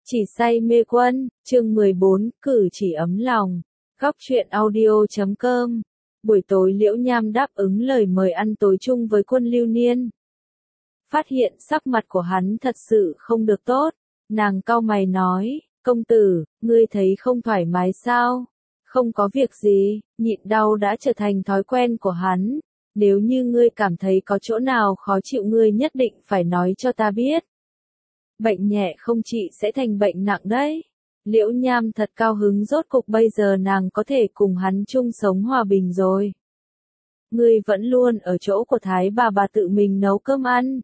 Chỉ say mê quân, chương 14, cử chỉ ấm lòng. Góc truyện audio.com. Buổi tối Liễu Nham đáp ứng lời mời ăn tối chung với Quân Lưu Niên. Phát hiện sắc mặt của hắn thật sự không được tốt, nàng cau mày nói, công tử, ngươi thấy không thoải mái sao? Không có việc gì, nhịn đau đã trở thành thói quen của hắn. Nếu như ngươi cảm thấy có chỗ nào khó chịu ngươi nhất định phải nói cho ta biết. Bệnh nhẹ không trị sẽ thành bệnh nặng đấy. Liễu Nham thật cao hứng, rốt cục bây giờ nàng có thể cùng hắn chung sống hòa bình rồi. Ngươi vẫn luôn ở chỗ của Thái bà tự mình nấu cơm ăn.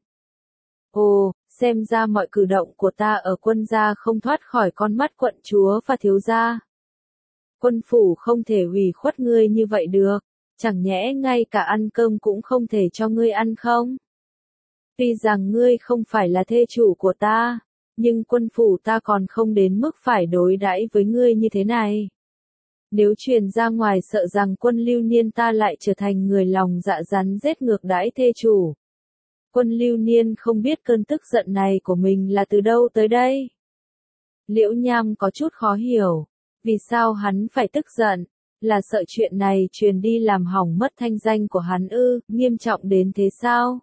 Ồ, xem ra mọi cử động của ta ở Quân gia không thoát khỏi con mắt quận chúa và thiếu gia. Quân phủ không thể hủy khuất ngươi như vậy được, chẳng nhẽ ngay cả ăn cơm cũng không thể cho ngươi ăn không? Tuy rằng ngươi không phải là thê chủ của ta, nhưng quân phủ ta còn không đến mức phải đối đãi với ngươi như thế này. Nếu truyền ra ngoài sợ rằng Quân Lưu Niên ta lại trở thành người lòng dạ rắn rết ngược đãi thê chủ. Quân Lưu Niên không biết cơn tức giận này của mình là từ đâu tới đây. Liễu Nham có chút khó hiểu, vì sao hắn phải tức giận, là sợ chuyện này truyền đi làm hỏng mất thanh danh của hắn ư, nghiêm trọng đến thế sao?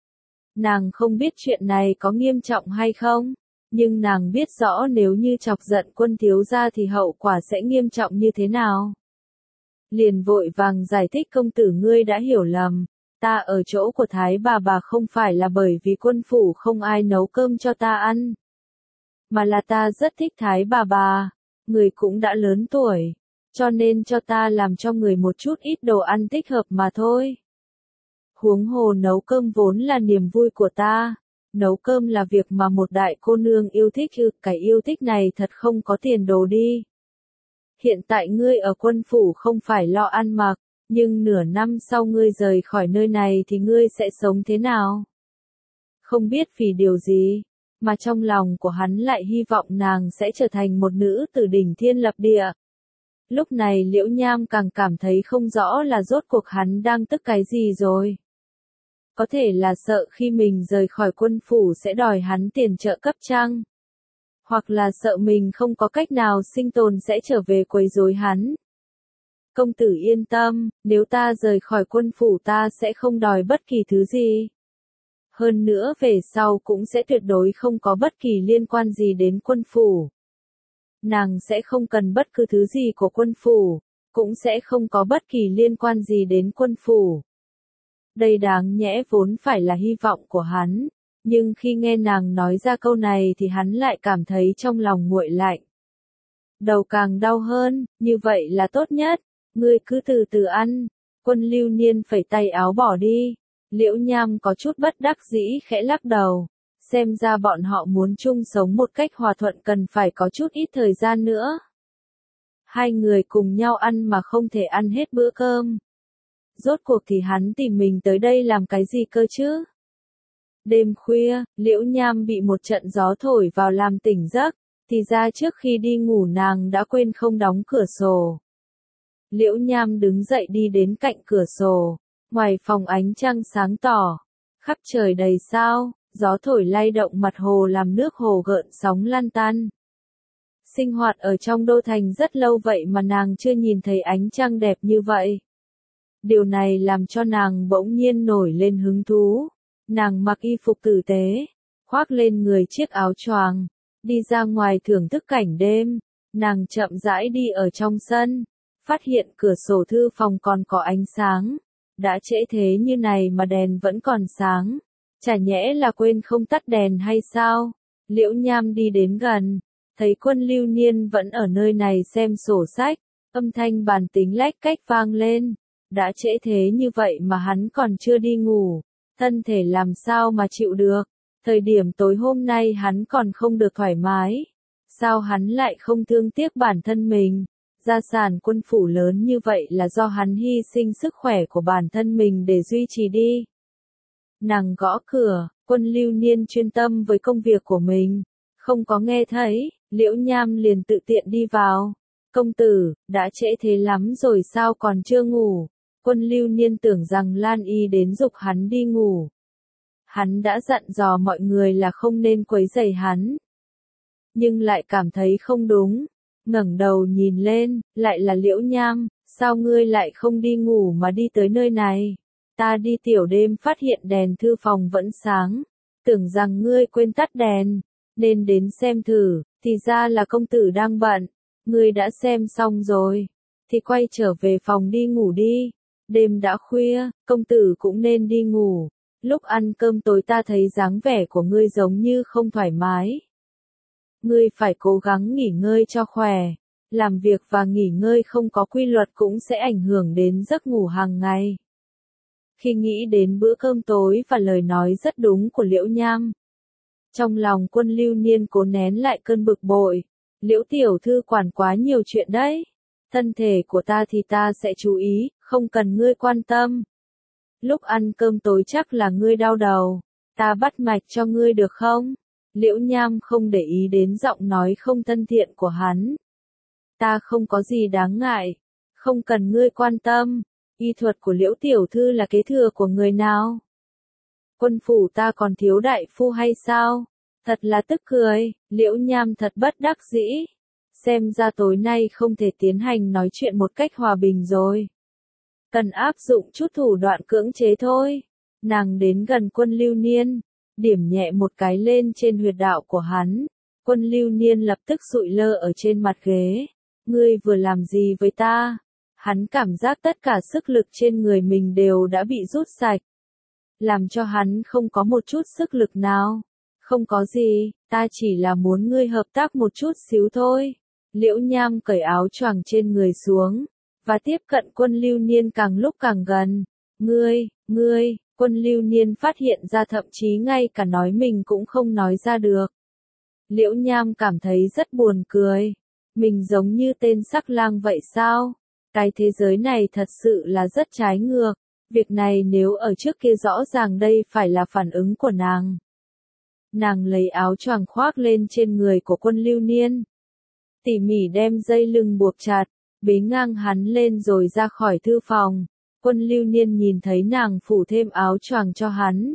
Nàng không biết chuyện này có nghiêm trọng hay không, nhưng nàng biết rõ nếu như chọc giận Quân thiếu gia thì hậu quả sẽ nghiêm trọng như thế nào. Liền vội vàng giải thích, công tử ngươi đã hiểu lầm, ta ở chỗ của Thái bà không phải là bởi vì quân phủ không ai nấu cơm cho ta ăn, mà là ta rất thích Thái bà, người cũng đã lớn tuổi, cho nên cho ta làm cho người một chút ít đồ ăn thích hợp mà thôi. Huống hồ nấu cơm vốn là niềm vui của ta, nấu cơm là việc mà một đại cô nương yêu thích ư, cái yêu thích này thật không có tiền đồ đi. Hiện tại ngươi ở quân phủ không phải lo ăn mặc, nhưng nửa năm sau ngươi rời khỏi nơi này thì ngươi sẽ sống thế nào? Không biết vì điều gì, mà trong lòng của hắn lại hy vọng nàng sẽ trở thành một nữ tử đỉnh thiên lập địa. Lúc này Liễu Nham càng cảm thấy không rõ là rốt cuộc hắn đang tức cái gì rồi. Có thể là sợ khi mình rời khỏi quân phủ sẽ đòi hắn tiền trợ cấp chăng? Hoặc là sợ mình không có cách nào sinh tồn sẽ trở về quấy rối hắn. Công tử yên tâm, nếu ta rời khỏi quân phủ ta sẽ không đòi bất kỳ thứ gì. Hơn nữa về sau cũng sẽ tuyệt đối không có bất kỳ liên quan gì đến quân phủ. Nàng sẽ không cần bất cứ thứ gì của quân phủ, cũng sẽ không có bất kỳ liên quan gì đến quân phủ. Đây đáng nhẽ vốn phải là hy vọng của hắn, nhưng khi nghe nàng nói ra câu này thì hắn lại cảm thấy trong lòng nguội lạnh. Đầu càng đau hơn, như vậy là tốt nhất, ngươi cứ từ từ ăn. Quân Lưu Niên phẩy tay áo bỏ đi. Liễu Nham có chút bất đắc dĩ khẽ lắc đầu, xem ra bọn họ muốn chung sống một cách hòa thuận cần phải có chút ít thời gian nữa. Hai người cùng nhau ăn mà không thể ăn hết bữa cơm. Rốt cuộc thì hắn tìm mình tới đây làm cái gì cơ chứ? Đêm khuya, Liễu Nham bị một trận gió thổi vào làm tỉnh giấc, thì ra trước khi đi ngủ nàng đã quên không đóng cửa sổ. Liễu Nham đứng dậy đi đến cạnh cửa sổ, ngoài phòng ánh trăng sáng tỏ, khắp trời đầy sao, gió thổi lay động mặt hồ làm nước hồ gợn sóng lăn tăn. Sinh hoạt ở trong đô thành rất lâu vậy mà nàng chưa nhìn thấy ánh trăng đẹp như vậy. Điều này làm cho nàng bỗng nhiên nổi lên hứng thú. Nàng mặc y phục tử tế, khoác lên người chiếc áo choàng, đi ra ngoài thưởng thức cảnh đêm. Nàng chậm rãi đi ở trong sân, phát hiện cửa sổ thư phòng còn có ánh sáng. Đã trễ thế như này mà đèn vẫn còn sáng, chả nhẽ là quên không tắt đèn hay sao? Liễu Nham đi đến gần, thấy Quân Lưu Niên vẫn ở nơi này xem sổ sách, âm thanh bàn tính lách cách vang lên. Đã trễ thế như vậy mà hắn còn chưa đi ngủ, thân thể làm sao mà chịu được? Thời điểm tối hôm nay hắn còn không được thoải mái, sao hắn lại không thương tiếc bản thân mình? Gia sản quân phủ lớn như vậy là do hắn hy sinh sức khỏe của bản thân mình để duy trì đi. Nàng gõ cửa, Quân Lưu Niên chuyên tâm với công việc của mình, không có nghe thấy, Liễu Nham liền tự tiện đi vào. Công tử, đã trễ thế lắm rồi sao còn chưa ngủ? Quân Lưu Niên tưởng rằng Lan Y đến giục hắn đi ngủ. Hắn đã dặn dò mọi người là không nên quấy rầy hắn. nhưng lại cảm thấy không đúng. Ngẩng đầu nhìn lên, lại là Liễu Nham, sao ngươi lại không đi ngủ mà đi tới nơi này? Ta đi tiểu đêm phát hiện đèn thư phòng vẫn sáng, tưởng rằng ngươi quên tắt đèn, nên đến xem thử, thì ra là công tử đang bận. Ngươi đã xem xong rồi, thì quay trở về phòng đi ngủ đi. Đêm đã khuya, công tử cũng nên đi ngủ. Lúc ăn cơm tối ta thấy dáng vẻ của ngươi giống như không thoải mái. Ngươi phải cố gắng nghỉ ngơi cho khỏe. Làm việc và nghỉ ngơi không có quy luật cũng sẽ ảnh hưởng đến giấc ngủ hàng ngày. Khi nghĩ đến bữa cơm tối và lời nói rất đúng của Liễu Nham, trong lòng Quân Lưu Niên cố nén lại cơn bực bội. Liễu tiểu thư quản quá nhiều chuyện đấy. Thân thể của ta thì ta sẽ chú ý, không cần ngươi quan tâm. Lúc ăn cơm tối chắc là ngươi đau đầu, ta bắt mạch cho ngươi được không? Liễu Nham không để ý đến giọng nói không thân thiện của hắn. Ta không có gì đáng ngại, không cần ngươi quan tâm. Y thuật của Liễu tiểu thư là kế thừa của người nào? Quân phủ ta còn thiếu đại phu hay sao? Thật là tức cười, Liễu Nham thật bất đắc dĩ. Xem ra tối nay không thể tiến hành nói chuyện một cách hòa bình rồi. Cần áp dụng chút thủ đoạn cưỡng chế thôi. Nàng đến gần Quân Lưu Niên, điểm nhẹ một cái lên trên huyệt đạo của hắn. Quân Lưu Niên lập tức sụi lơ ở trên mặt ghế. Ngươi vừa làm gì với ta? Hắn cảm giác tất cả sức lực trên người mình đều đã bị rút sạch, làm cho hắn không có một chút sức lực nào. Không có gì, ta chỉ là muốn ngươi hợp tác một chút xíu thôi. Liễu Nham cởi áo choàng trên người xuống, và tiếp cận Quân Lưu Niên càng lúc càng gần. Ngươi, Quân Lưu Niên phát hiện ra thậm chí ngay cả nói mình cũng không nói ra được. Liễu Nham cảm thấy rất buồn cười. Mình giống như tên sắc lang vậy sao? Cái thế giới này thật sự là rất trái ngược. Việc này nếu ở trước kia rõ ràng đây phải là phản ứng của nàng. Nàng lấy áo choàng khoác lên trên người của Quân Lưu Niên, tỉ mỉ đem dây lưng buộc chặt, bế ngang hắn lên rồi ra khỏi thư phòng. Quân Lưu Niên nhìn thấy nàng phủ thêm áo choàng cho hắn,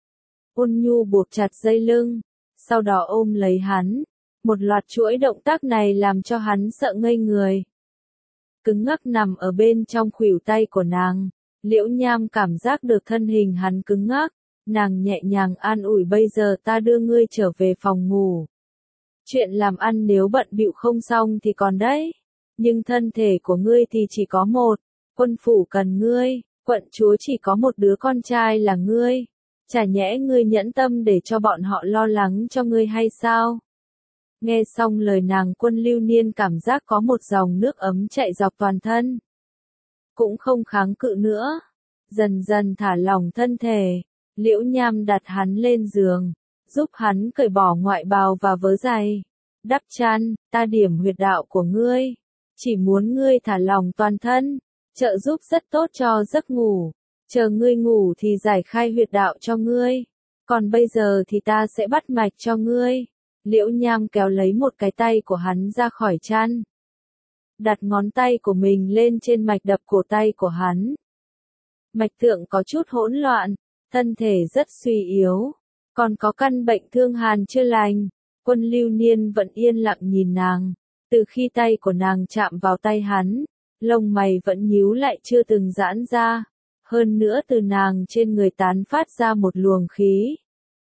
ôn nhu buộc chặt dây lưng, sau đó ôm lấy hắn. Một loạt chuỗi động tác này làm cho hắn sợ ngây người. Cứng ngắc nằm ở bên trong khuỷu tay của nàng, Liễu Nham cảm giác được thân hình hắn cứng ngắc. Nàng nhẹ nhàng an ủi, bây giờ ta đưa ngươi trở về phòng ngủ. Chuyện làm ăn nếu bận bịu không xong thì còn đấy. Nhưng thân thể của ngươi thì chỉ có một. Quân phủ cần ngươi, quận chúa chỉ có một đứa con trai là ngươi. Chả nhẽ ngươi nhẫn tâm để cho bọn họ lo lắng cho ngươi hay sao? Nghe xong lời nàng, Quân Lưu Niên cảm giác có một dòng nước ấm chạy dọc toàn thân. Cũng không kháng cự nữa. Dần dần thả lỏng thân thể. Liễu Nham đặt hắn lên giường, giúp hắn cởi bỏ ngoại bào và vớ giày. Đắp chăn, ta điểm huyệt đạo của ngươi. Chỉ muốn ngươi thả lỏng toàn thân, trợ giúp rất tốt cho giấc ngủ. Chờ ngươi ngủ thì giải khai huyệt đạo cho ngươi. Còn bây giờ thì ta sẽ bắt mạch cho ngươi. Liễu Nham kéo lấy một cái tay của hắn ra khỏi chăn, đặt ngón tay của mình lên trên mạch đập cổ tay của hắn. Mạch tượng có chút hỗn loạn, thân thể rất suy yếu, còn có căn bệnh thương hàn chưa lành. Quân Lưu Niên vẫn yên lặng nhìn nàng. Từ khi tay của nàng chạm vào tay hắn, lông mày vẫn nhíu lại chưa từng giãn ra. Hơn nữa từ nàng trên người tán phát ra một luồng khí,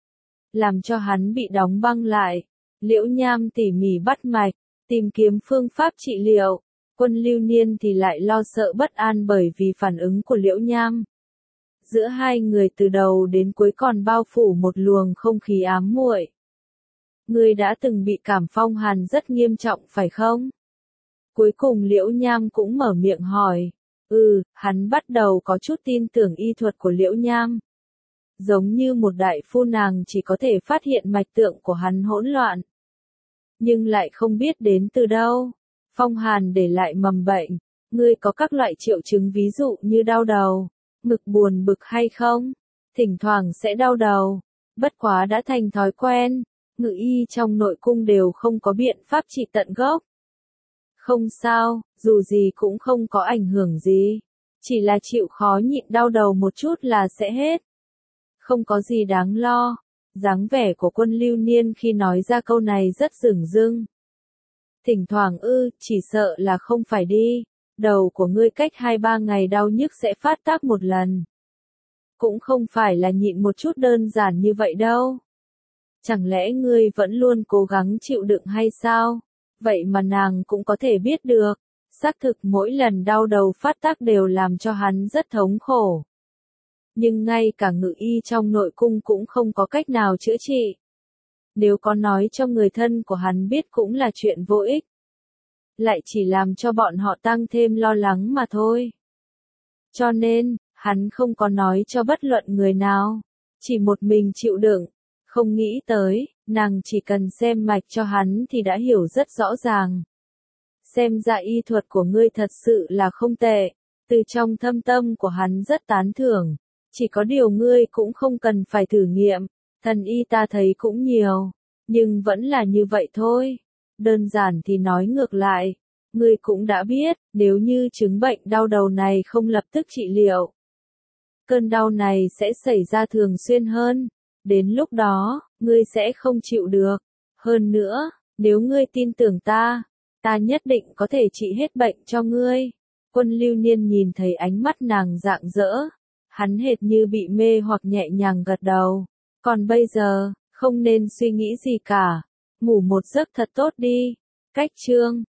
làm cho hắn bị đóng băng lại. Liễu Nham tỉ mỉ bắt mạch, tìm kiếm phương pháp trị liệu. Quân Lưu Niên thì lại lo sợ bất an bởi vì phản ứng của Liễu Nham. Giữa hai người từ đầu đến cuối còn bao phủ một luồng không khí ám muội. Ngươi đã từng bị cảm phong hàn rất nghiêm trọng phải không? Cuối cùng Liễu Nham cũng mở miệng hỏi. Hắn bắt đầu có chút tin tưởng y thuật của Liễu Nham. Giống như một đại phu, nàng chỉ có thể phát hiện mạch tượng của hắn hỗn loạn, nhưng lại không biết đến từ đâu. Phong hàn để lại mầm bệnh. Ngươi có các loại triệu chứng ví dụ như đau đầu, ngực buồn bực hay không? Thỉnh thoảng sẽ đau đầu, bất quá đã thành thói quen. Ngự y trong nội cung đều không có biện pháp trị tận gốc. Không sao, dù gì cũng không có ảnh hưởng gì. Chỉ là chịu khó nhịn đau đầu một chút là sẽ hết. Không có gì đáng lo. Dáng vẻ của Quân Lưu Niên khi nói ra câu này rất dửng dưng. Thỉnh thoảng chỉ sợ là không phải đi. Đầu của ngươi cách 2-3 ngày đau nhức sẽ phát tác một lần. Cũng không phải là nhịn một chút đơn giản như vậy đâu. Chẳng lẽ ngươi vẫn luôn cố gắng chịu đựng hay sao? Vậy mà nàng cũng có thể biết được. Xác thực mỗi lần đau đầu phát tác đều làm cho hắn rất thống khổ. Nhưng ngay cả ngự y trong nội cung cũng không có cách nào chữa trị. Nếu có nói cho người thân của hắn biết cũng là chuyện vô ích. Lại chỉ làm cho bọn họ tăng thêm lo lắng mà thôi. Cho nên, hắn không có nói cho bất luận người nào. Chỉ một mình chịu đựng. Không nghĩ tới, nàng chỉ cần xem mạch cho hắn thì đã hiểu rất rõ ràng. Xem ra y thuật của ngươi thật sự là không tệ. Từ trong thâm tâm của hắn rất tán thưởng. Chỉ có điều ngươi cũng không cần phải thử nghiệm. Thần y ta thấy cũng nhiều. Nhưng vẫn là như vậy thôi. Đơn giản thì nói ngược lại. Ngươi cũng đã biết, nếu như chứng bệnh đau đầu này không lập tức trị liệu. Cơn đau này sẽ xảy ra thường xuyên hơn. Đến lúc đó, ngươi sẽ không chịu được. Hơn nữa, nếu ngươi tin tưởng ta, ta nhất định có thể trị hết bệnh cho ngươi. Quân Lưu Niên nhìn thấy ánh mắt nàng rạng rỡ. Hắn hệt như bị mê hoặc nhẹ nhàng gật đầu. Còn bây giờ, không nên suy nghĩ gì cả. Ngủ một giấc thật tốt đi. Cách chương